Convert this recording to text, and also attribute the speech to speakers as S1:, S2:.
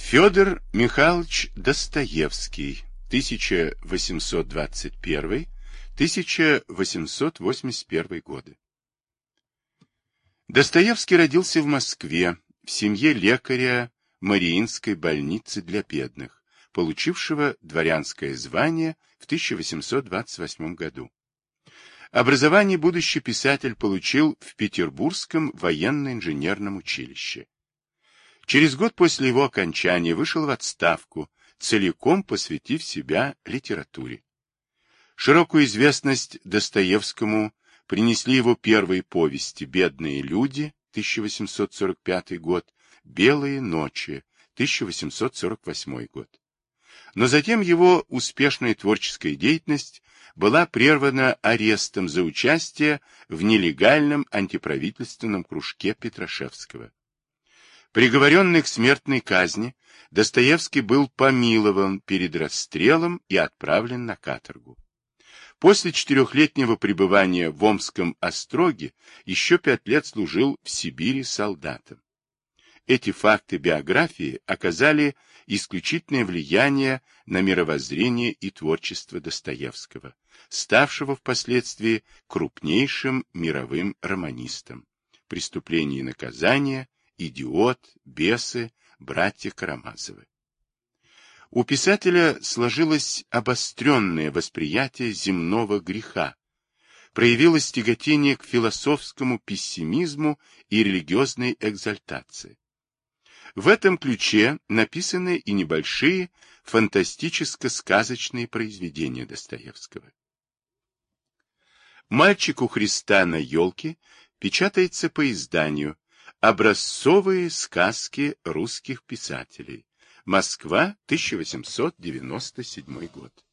S1: Федор Михайлович Достоевский, 1821-1881 годы. Достоевский родился в Москве в семье лекаря Мариинской больницы для бедных, получившего дворянское звание в 1828 году. Образование будущий писатель получил в Петербургском военно-инженерном училище. Через год после его окончания вышел в отставку, целиком посвятив себя литературе. Широкую известность Достоевскому принесли его первые повести «Бедные люди» 1845 год, «Белые ночи» 1848 год. Но затем его успешная творческая деятельность была прервана арестом за участие в нелегальном антиправительственном кружке Петрашевского. Приговоренный к смертной казни, Достоевский был помилован перед расстрелом и отправлен на каторгу. После 4-летнего пребывания в Омском остроге еще 5 лет служил в Сибири солдатом. Эти факты биографии оказали исключительное влияние на мировоззрение и творчество Достоевского, ставшего впоследствии крупнейшим мировым романистом. «Преступление и наказание», «Идиот», «Бесы», «Братья Карамазовы». У писателя сложилось обостренное восприятие земного греха, проявилось тяготение к философскому пессимизму и религиозной экзальтации. В этом ключе написаны и небольшие фантастическо-сказочные произведения Достоевского. «Мальчик у Христа на елке» печатается по изданию «Образцовые сказки русских писателей». Москва, 1897 год.